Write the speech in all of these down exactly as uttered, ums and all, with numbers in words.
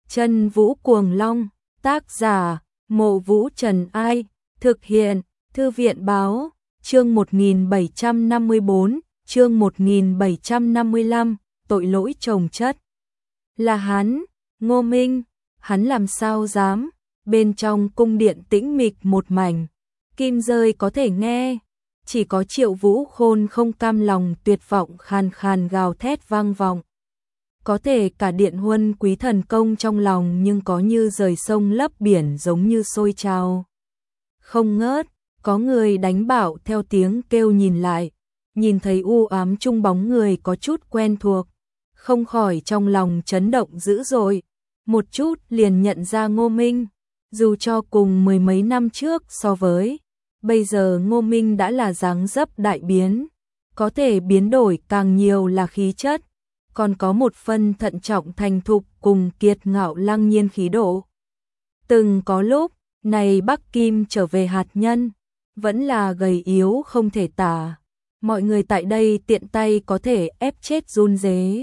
Chân Vũ Cuồng Long, tác giả, Mộ Vũ Trần Ai, thực hiện, Thư viện Báo, chương một nghìn bảy trăm năm mươi bốn, chương một nghìn bảy trăm năm mươi lăm, tội lỗi chồng chất. Là hắn, Ngô Minh, hắn làm sao dám, bên trong cung điện tĩnh mịch một mảnh, kim rơi có thể nghe, chỉ có Triệu Vũ Khôn không cam lòng tuyệt vọng khàn khàn gào thét vang vọng. Có thể cả điện huân quý thần công trong lòng nhưng có như rời sông lấp biển giống như sôi trào. Không ngớt, có người đánh bảo theo tiếng kêu nhìn lại, nhìn thấy u ám trung bóng người có chút quen thuộc, không khỏi trong lòng chấn động dữ dội, một chút liền nhận ra Ngô Minh, dù cho cùng mười mấy năm trước so với, bây giờ Ngô Minh đã là dáng dấp đại biến, có thể biến đổi càng nhiều là khí chất, còn có một phần thận trọng thành thục cùng kiệt ngạo lăng nhiên khí độ. Từng có lúc, này Bắc Kim trở về hạt nhân, vẫn là gầy yếu không thể tả, mọi người tại đây tiện tay có thể ép chết run rế.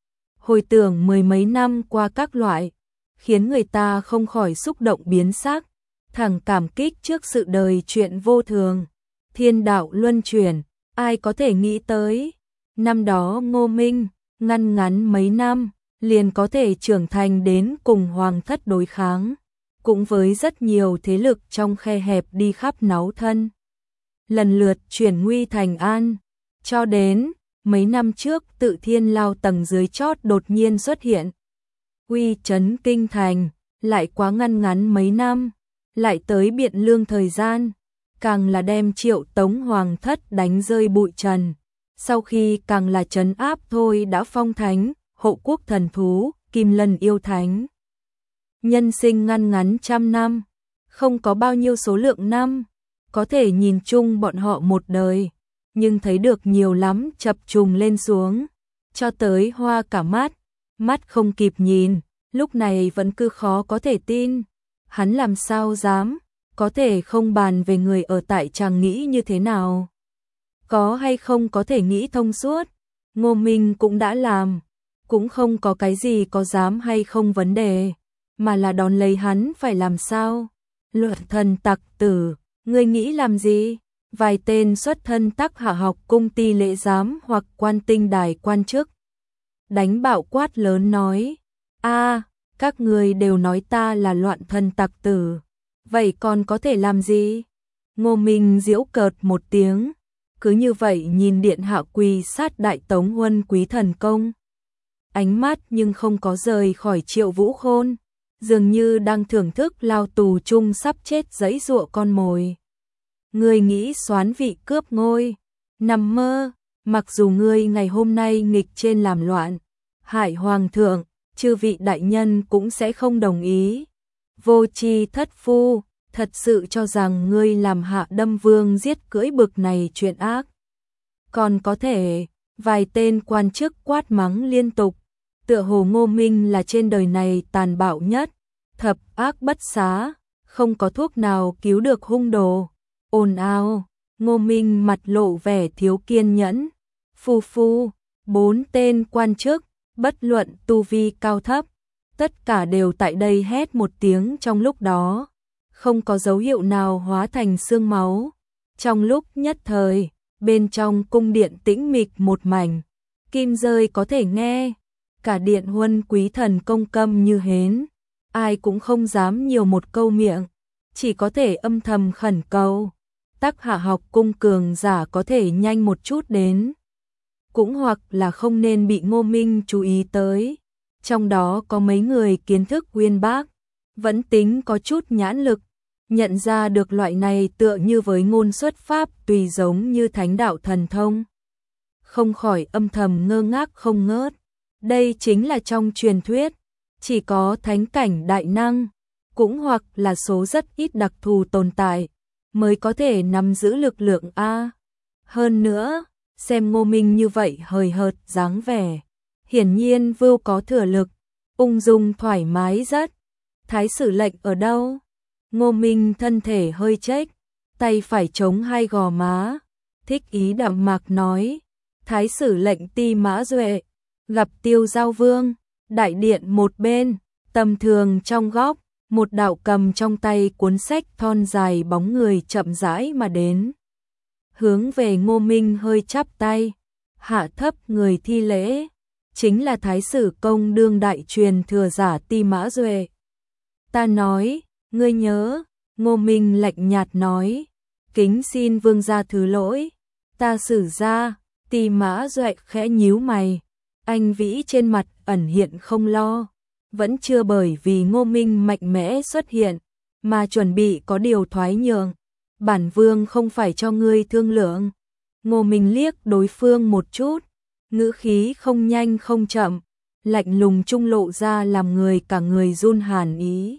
Hồi tưởng mười mấy năm qua các loại, khiến người ta không khỏi xúc động biến sắc, thẳng cảm kích trước sự đời chuyện vô thường, thiên đạo luân chuyển, ai có thể nghĩ tới. Năm đó Ngô Minh, ngăn ngắn mấy năm, liền có thể trưởng thành đến cùng hoàng thất đối kháng, cũng với rất nhiều thế lực trong khe hẹp đi khắp náo thân. Lần lượt chuyển nguy thành an, cho đến mấy năm trước Tự Thiên Lao tầng dưới chót đột nhiên xuất hiện. Uy chấn kinh thành, lại quá ngăn ngắn mấy năm, lại tới Biện Lương thời gian, càng là đem Triệu Tống hoàng thất đánh rơi bụi trần. Sau khi càng là trấn áp thôi đã phong thánh, hộ quốc thần thú, Kim Lân yêu thánh. Nhân sinh ngăn ngắn trăm năm, không có bao nhiêu số lượng năm, có thể nhìn chung bọn họ một đời, nhưng thấy được nhiều lắm chập trùng lên xuống, cho tới hoa cả mắt, mắt không kịp nhìn, lúc này vẫn cứ khó có thể tin. Hắn làm sao dám, có thể không bàn về người ở tại chàng nghĩ như thế nào. Có hay không có thể nghĩ thông suốt, Ngô Minh cũng đã làm, cũng không có cái gì có dám hay không vấn đề, mà là đón lấy hắn phải làm sao. Luật thần tặc tử, ngươi nghĩ làm gì? Vài tên xuất thân Tắc Hạ học cung ti lễ giám hoặc quan tinh đài quan chức. Đánh bạo quát lớn nói, a các người đều nói ta là loạn thần tặc tử, vậy còn có thể làm gì? Ngô Minh giễu cợt một tiếng. Cứ như vậy nhìn điện hạ quỳ sát đại tống huân quý thần công. Ánh mắt nhưng không có rời khỏi Triệu Vũ Khôn, dường như đang thưởng thức lao tù chung sắp chết giãy giụa con mồi. Ngươi nghĩ soán vị cướp ngôi, nằm mơ, mặc dù ngươi ngày hôm nay nghịch trên làm loạn, hại hoàng thượng, chư vị đại nhân cũng sẽ không đồng ý. Vô tri thất phu, thật sự cho rằng ngươi làm hạ đâm vương giết cưỡi bực này chuyện ác. Còn có thể, vài tên quan chức quát mắng liên tục, tựa hồ Ngô Minh là trên đời này tàn bạo nhất, thập ác bất xá, không có thuốc nào cứu được hung đồ. Ồn ào, Ngô Minh mặt lộ vẻ thiếu kiên nhẫn. Phu phu, bốn tên quan chức, bất luận tu vi cao thấp, tất cả đều tại đây hét một tiếng trong lúc đó. Không có dấu hiệu nào hóa thành xương máu. Trong lúc nhất thời, bên trong cung điện tĩnh mịch một mảnh, kim rơi có thể nghe, cả điện huân quý thần công câm như hến, ai cũng không dám nhiều một câu miệng, chỉ có thể âm thầm khẩn cầu. Tắc Hạ học cung cường giả có thể nhanh một chút đến, cũng hoặc là không nên bị Ngô Minh chú ý tới. Trong đó có mấy người kiến thức uyên bác, vẫn tính có chút nhãn lực, nhận ra được loại này tựa như với ngôn xuất pháp tùy giống như thánh đạo thần thông. Không khỏi âm thầm ngơ ngác không ngớt. Đây chính là trong truyền thuyết, chỉ có thánh cảnh đại năng, cũng hoặc là số rất ít đặc thù tồn tại, mới có thể nắm giữ lực lượng A. Hơn nữa, xem Ngô Minh như vậy hời hợt dáng vẻ, hiển nhiên vưu có thừa lực, ung dung thoải mái rất. Thái sử lệnh ở đâu? Ngô Minh thân thể hơi chếch, tay phải chống hai gò má, thích ý đạm mạc nói, Thái sử lệnh Ti Mã Duệ, gặp Tiêu Giao Vương, đại điện một bên, Tầm thường trong góc, một đạo cầm trong tay cuốn sách thon dài bóng người chậm rãi mà đến. Hướng về Ngô Minh hơi chắp tay, hạ thấp người thi lễ, chính là Thái Sử Công đương đại truyền thừa giả Ti Mã Duệ. Ta nói, ngươi nhớ, Ngô Minh lạnh nhạt nói, kính xin vương gia thứ lỗi, ta Sử gia. Ti Mã Duệ khẽ nhíu mày, anh Vĩ trên mặt ẩn hiện không lo, vẫn chưa bởi vì Ngô Minh mạnh mẽ xuất hiện, mà chuẩn bị có điều thoái nhượng. Bản vương không phải cho ngươi thương lượng. Ngô Minh liếc đối phương một chút, ngữ khí không nhanh không chậm, lạnh lùng trung lộ ra làm người cả người run hàn ý.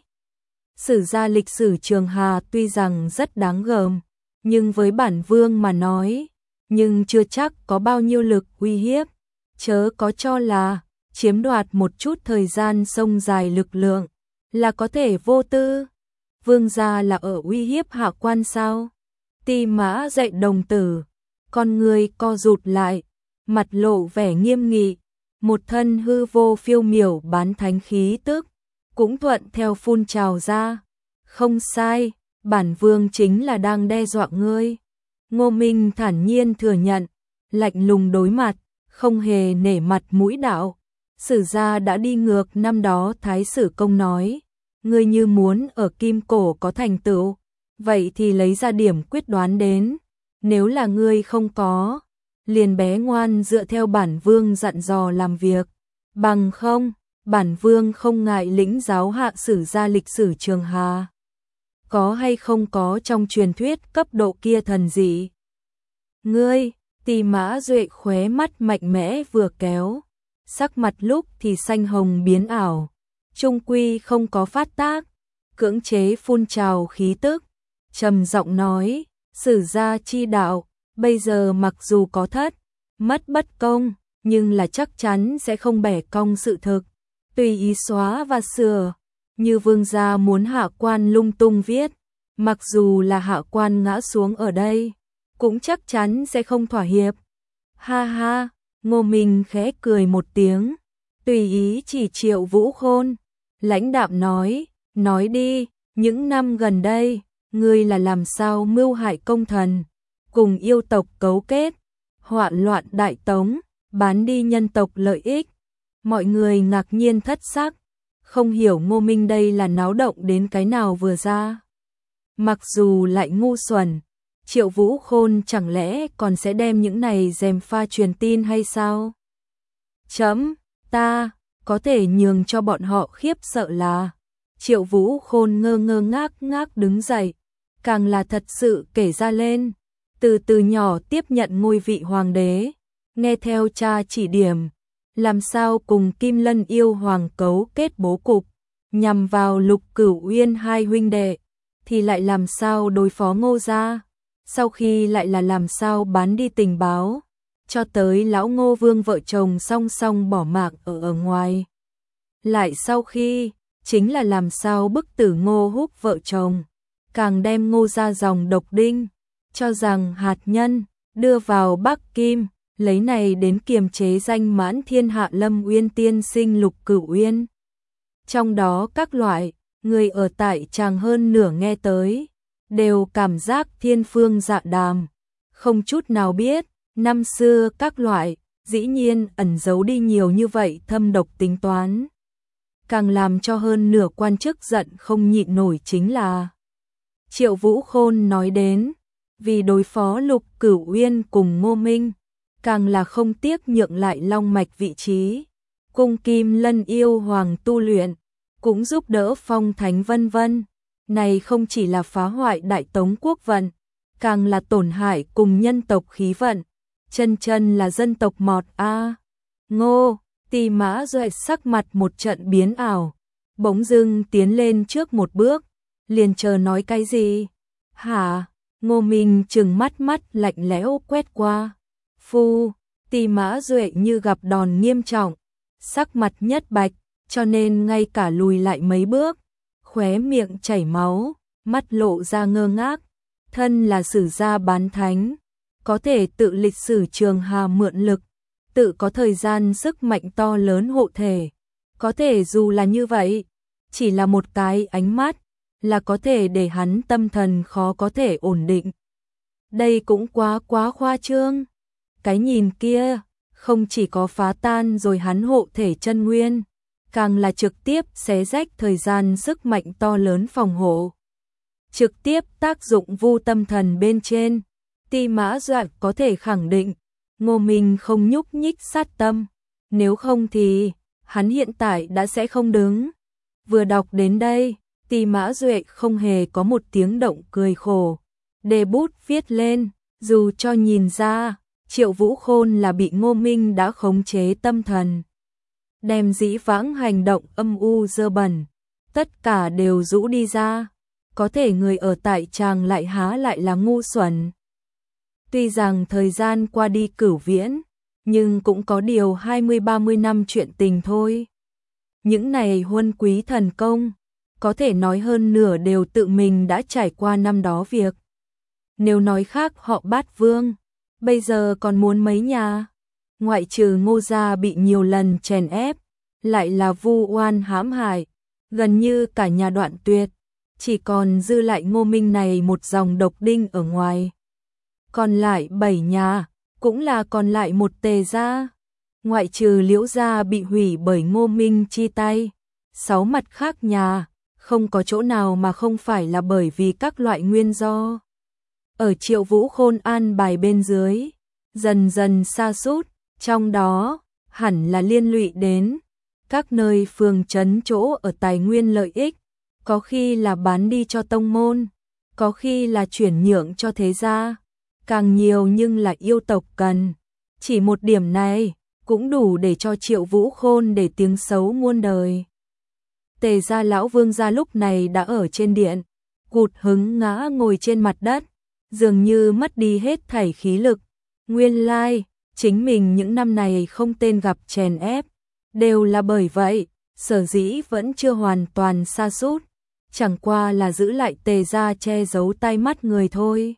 Sử gia lịch sử Trường Hà tuy rằng rất đáng gờm, nhưng với bản vương mà nói, nhưng chưa chắc có bao nhiêu lực uy hiếp, chớ có cho là chiếm đoạt một chút thời gian sông dài lực lượng là có thể vô tư. Vương gia là ở uy hiếp hạ quan sao? Ti Mã dạy đồng tử, con người co rụt lại, mặt lộ vẻ nghiêm nghị, một thân hư vô phiêu miểu bán thánh khí tức, cũng thuận theo phun trào ra. Không sai, bản vương chính là đang đe dọa ngươi. Ngô Minh thản nhiên thừa nhận, lạnh lùng đối mặt, không hề nể mặt mũi đạo. Sử gia đã đi ngược năm đó Thái Sử Công nói, ngươi như muốn ở Kim Cổ có thành tựu, vậy thì lấy ra điểm quyết đoán đến, nếu là ngươi không có, liền bé ngoan dựa theo bản vương dặn dò làm việc, bằng không, bản vương không ngại lĩnh giáo hạ sử gia lịch sử Trường Hà. Có hay không có trong truyền thuyết cấp độ kia thần dị? Ngươi, Ti Mã Duệ khóe mắt mạnh mẽ vừa kéo, sắc mặt lúc thì xanh hồng biến ảo, trung quy không có phát tác, cưỡng chế phun trào khí tức, trầm giọng nói, sử gia chi đạo, bây giờ mặc dù có thất, mất bất công, nhưng là chắc chắn sẽ không bẻ cong sự thực, tùy ý xóa và sửa, như vương gia muốn hạ quan lung tung viết, mặc dù là hạ quan ngã xuống ở đây, cũng chắc chắn sẽ không thỏa hiệp. Ha ha, Ngô Minh khẽ cười một tiếng, tùy ý chỉ Triệu Vũ Khôn, lãnh đạm nói, nói đi, những năm gần đây, ngươi là làm sao mưu hại công thần, cùng yêu tộc cấu kết, hoạn loạn đại tống, bán đi nhân tộc lợi ích. Mọi người ngạc nhiên thất sắc, không hiểu Ngô Minh đây là náo động đến cái nào vừa ra. Mặc dù lại ngu xuẩn, Triệu Vũ Khôn chẳng lẽ còn sẽ đem những này gièm pha truyền tin hay sao? Chấm, ta, có thể nhường cho bọn họ khiếp sợ là. Triệu Vũ Khôn ngơ ngơ ngác ngác đứng dậy, càng là thật sự kể ra lên, từ từ nhỏ tiếp nhận ngôi vị hoàng đế, nghe theo cha chỉ điểm, làm sao cùng Kim Lân yêu hoàng cấu kết bố cục, nhằm vào Lục Cửu Uyên hai huynh đệ, thì lại làm sao đối phó Ngô gia, sau khi lại là làm sao bán đi tình báo, cho tới lão Ngô Vương vợ chồng song song bỏ mạng ở ở ngoài. Lại sau khi, chính là làm sao bức tử Ngô Húc vợ chồng, càng đem Ngô gia dòng độc đinh, cho rằng hạt nhân, đưa vào Bắc Kim, lấy này đến kiềm chế danh mãn thiên hạ Lâm Uyên tiên sinh Lục Cửu Uyên. Trong đó các loại, người ở tại tràng hơn nửa nghe tới, đều cảm giác thiên phương dạ đàm, không chút nào biết, năm xưa các loại, dĩ nhiên ẩn giấu đi nhiều như vậy thâm độc tính toán. Càng làm cho hơn nửa quan chức giận không nhịn nổi chính là Triệu Vũ Khôn nói đến, vì đối phó Lục Cửu Uyên cùng Ngô Minh, càng là không tiếc nhượng lại long mạch vị trí, cung Kim Lân yêu hoàng tu luyện, cũng giúp đỡ phong thánh vân vân. Này không chỉ là phá hoại đại tống quốc vận, càng là tổn hại cùng nhân tộc khí vận, chân chân là dân tộc mọt a. À. Ngô, Ti Mã Duệ sắc mặt một trận biến ảo, bỗng dưng tiến lên trước một bước, liền chờ nói cái gì? Hả? Ngô Minh trừng mắt mắt lạnh lẽo quét qua. Phu, Ti Mã Duệ như gặp đòn nghiêm trọng, sắc mặt nhất bạch, cho nên ngay cả lùi lại mấy bước, khóe miệng chảy máu, mắt lộ ra ngơ ngác, thân là sử gia bán thánh, có thể tự lịch sử Trường Hà mượn lực, tự có thời gian sức mạnh to lớn hộ thể, có thể dù là như vậy, chỉ là một cái ánh mắt, là có thể để hắn tâm thần khó có thể ổn định. Đây cũng quá quá khoa trương. Cái nhìn kia, không chỉ có phá tan rồi hắn hộ thể chân nguyên, càng là trực tiếp xé rách thời gian sức mạnh to lớn phòng hộ. Trực tiếp tác dụng vu tâm thần bên trên, Ti Mã Duệ có thể khẳng định, Ngô Minh không nhúc nhích sát tâm, nếu không thì hắn hiện tại đã sẽ không đứng. Vừa đọc đến đây, Ti Mã Duệ không hề có một tiếng động cười khổ, đề bút viết lên, dù cho nhìn ra, Triệu Vũ Khôn là bị Ngô Minh đã khống chế tâm thần, đem dĩ vãng hành động âm u dơ bẩn, tất cả đều rũ đi ra, có thể người ở tại tràng lại há lại là ngu xuẩn. Tuy rằng thời gian qua đi cửu viễn, nhưng cũng có điều hai mươi ba mươi năm chuyện tình thôi. Những này huân quý thần công, có thể nói hơn nửa đều tự mình đã trải qua năm đó việc. Nếu nói khác họ Bát Vương, bây giờ còn muốn mấy nhà, ngoại trừ Ngô gia bị nhiều lần chèn ép, lại là vu oan hãm hại, gần như cả nhà đoạn tuyệt, chỉ còn dư lại Ngô Minh này một dòng độc đinh ở ngoài. Còn lại bảy nhà, cũng là còn lại một Tề gia, ngoại trừ Liễu gia bị hủy bởi Ngô Minh chi tay, sáu mặt khác nhà, không có chỗ nào mà không phải là bởi vì các loại nguyên do. Ở Triệu Vũ Khôn an bài bên dưới, dần dần sa sút, trong đó hẳn là liên lụy đến các nơi phường trấn chỗ ở tài nguyên lợi ích, có khi là bán đi cho tông môn, có khi là chuyển nhượng cho thế gia, càng nhiều nhưng là yêu tộc cần. Chỉ một điểm này cũng đủ để cho Triệu Vũ Khôn để tiếng xấu muôn đời. Tề gia lão Vương gia lúc này đã ở trên điện, cụt hứng ngã ngồi trên mặt đất, dường như mất đi hết thảy khí lực. Nguyên lai, chính mình những năm này không tên gặp chèn ép, đều là bởi vậy, sở dĩ vẫn chưa hoàn toàn sa sút, chẳng qua là giữ lại Tề gia che giấu tai mắt người thôi.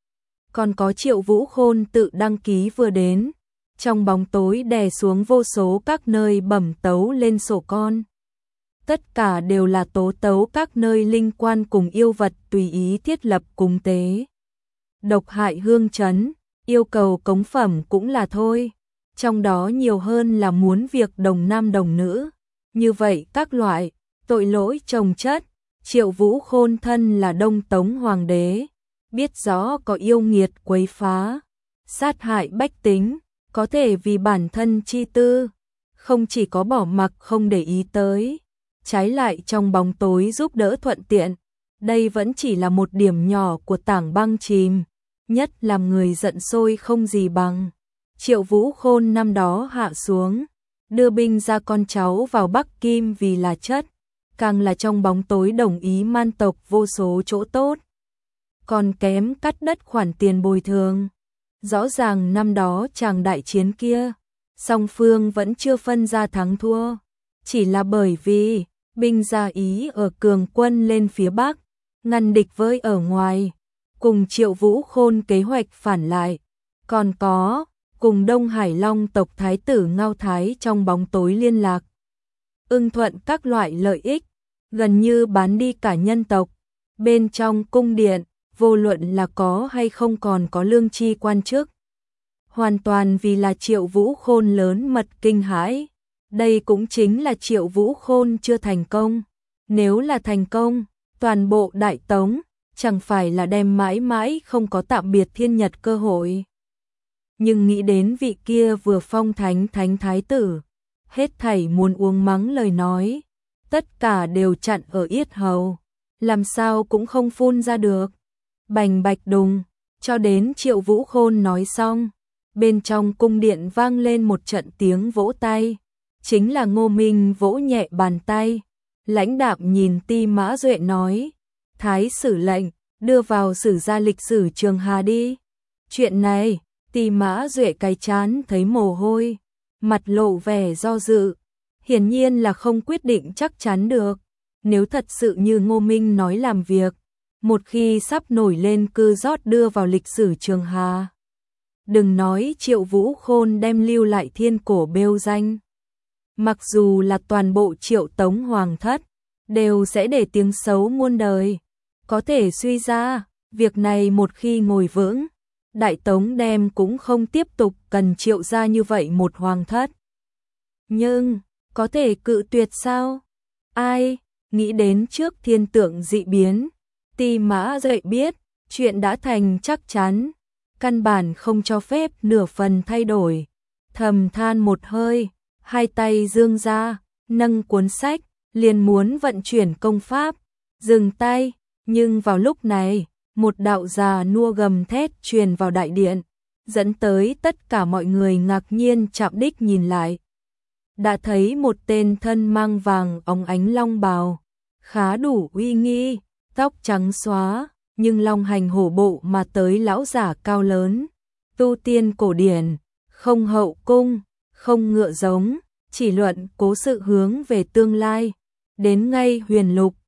Còn có Triệu Vũ Khôn tự đăng ký vừa đến, trong bóng tối đè xuống vô số các nơi bẩm tấu lên sổ con. Tất cả đều là tố tấu các nơi linh quan cùng yêu vật tùy ý thiết lập cúng tế. Độc hại hương trấn, yêu cầu cống phẩm cũng là thôi. Trong đó nhiều hơn là muốn việc đồng nam đồng nữ. Như vậy các loại, tội lỗi chồng chất, Triệu Vũ Khôn thân là Đông Tống Hoàng đế. Biết rõ có yêu nghiệt quấy phá, sát hại bách tính, có thể vì bản thân chi tư, không chỉ có bỏ mặc không để ý tới, trái lại trong bóng tối giúp đỡ thuận tiện. Đây vẫn chỉ là một điểm nhỏ của tảng băng chìm, nhất làm người giận sôi không gì bằng. Triệu Vũ Khôn năm đó hạ xuống, đưa binh ra con cháu vào Bắc Kim vì là chất, càng là trong bóng tối đồng ý man tộc vô số chỗ tốt, còn kém cắt đất khoản tiền bồi thường. Rõ ràng năm đó chàng đại chiến kia, song phương vẫn chưa phân ra thắng thua, chỉ là bởi vì binh gia ý ở cường quân lên phía Bắc, ngăn địch với ở ngoài, cùng Triệu Vũ Khôn kế hoạch phản lại, còn có cùng Đông Hải Long tộc thái tử Ngao Thái trong bóng tối liên lạc, ưng thuận các loại lợi ích, gần như bán đi cả nhân tộc. Bên trong cung điện, vô luận là có hay không còn có lương tri quan chức, hoàn toàn vì là Triệu Vũ Khôn lớn mật kinh hãi. Đây cũng chính là Triệu Vũ Khôn chưa thành công. Nếu là thành công, toàn bộ Đại Tống chẳng phải là đem mãi mãi không có tạm biệt thiên nhật cơ hội. Nhưng nghĩ đến vị kia vừa phong thánh thánh thái tử, hết thảy muốn uống mắng lời nói, tất cả đều chặn ở yết hầu, làm sao cũng không phun ra được. Bành bạch đùng, cho đến Triệu Vũ Khôn nói xong, bên trong cung điện vang lên một trận tiếng vỗ tay, chính là Ngô Minh vỗ nhẹ bàn tay, lãnh đạm nhìn Ti Mã Duệ nói, thái sử lệnh, đưa vào sử gia lịch sử Trường Hà đi. Chuyện này, Ti Mã Duệ cái chán thấy mồ hôi, mặt lộ vẻ do dự, hiển nhiên là không quyết định chắc chắn được. Nếu thật sự như Ngô Minh nói làm việc, một khi sắp nổi lên cư rót đưa vào lịch sử Trường Hà, đừng nói Triệu Vũ Khôn đem lưu lại thiên cổ bêu danh, mặc dù là toàn bộ Triệu Tống Hoàng thất đều sẽ để tiếng xấu muôn đời. Có thể suy ra, việc này một khi ngồi vững, Đại Tống đem cũng không tiếp tục cần Triệu gia như vậy một hoàng thất. Nhưng, có thể cự tuyệt sao? Ai, nghĩ đến trước thiên tượng dị biến, Ti Mã dậy biết, chuyện đã thành chắc chắn, căn bản không cho phép nửa phần thay đổi. Thầm than một hơi, hai tay dương ra, nâng cuốn sách, liền muốn vận chuyển công pháp, dừng tay, nhưng vào lúc này, một đạo già nua gầm thét truyền vào đại điện, dẫn tới tất cả mọi người ngạc nhiên chạm đích nhìn lại. Đã thấy một tên thân mang vàng óng ánh long bào, khá đủ uy nghi, tóc trắng xóa, nhưng long hành hổ bộ mà tới lão giả cao lớn, tu tiên cổ điển, không hậu cung, không ngựa giống, chỉ luận cố sự hướng về tương lai, đến ngay huyền lục,